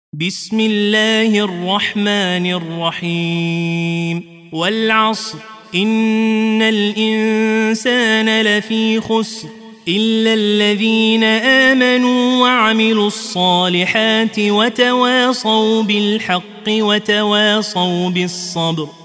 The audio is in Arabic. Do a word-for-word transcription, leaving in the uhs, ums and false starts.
بسم الله الرحمن الرحيم والعصر إن الإنسان لفي خسر إلا الذين آمنوا وعملوا الصالحات وتواصوا بالحق وتواصوا بالصبر.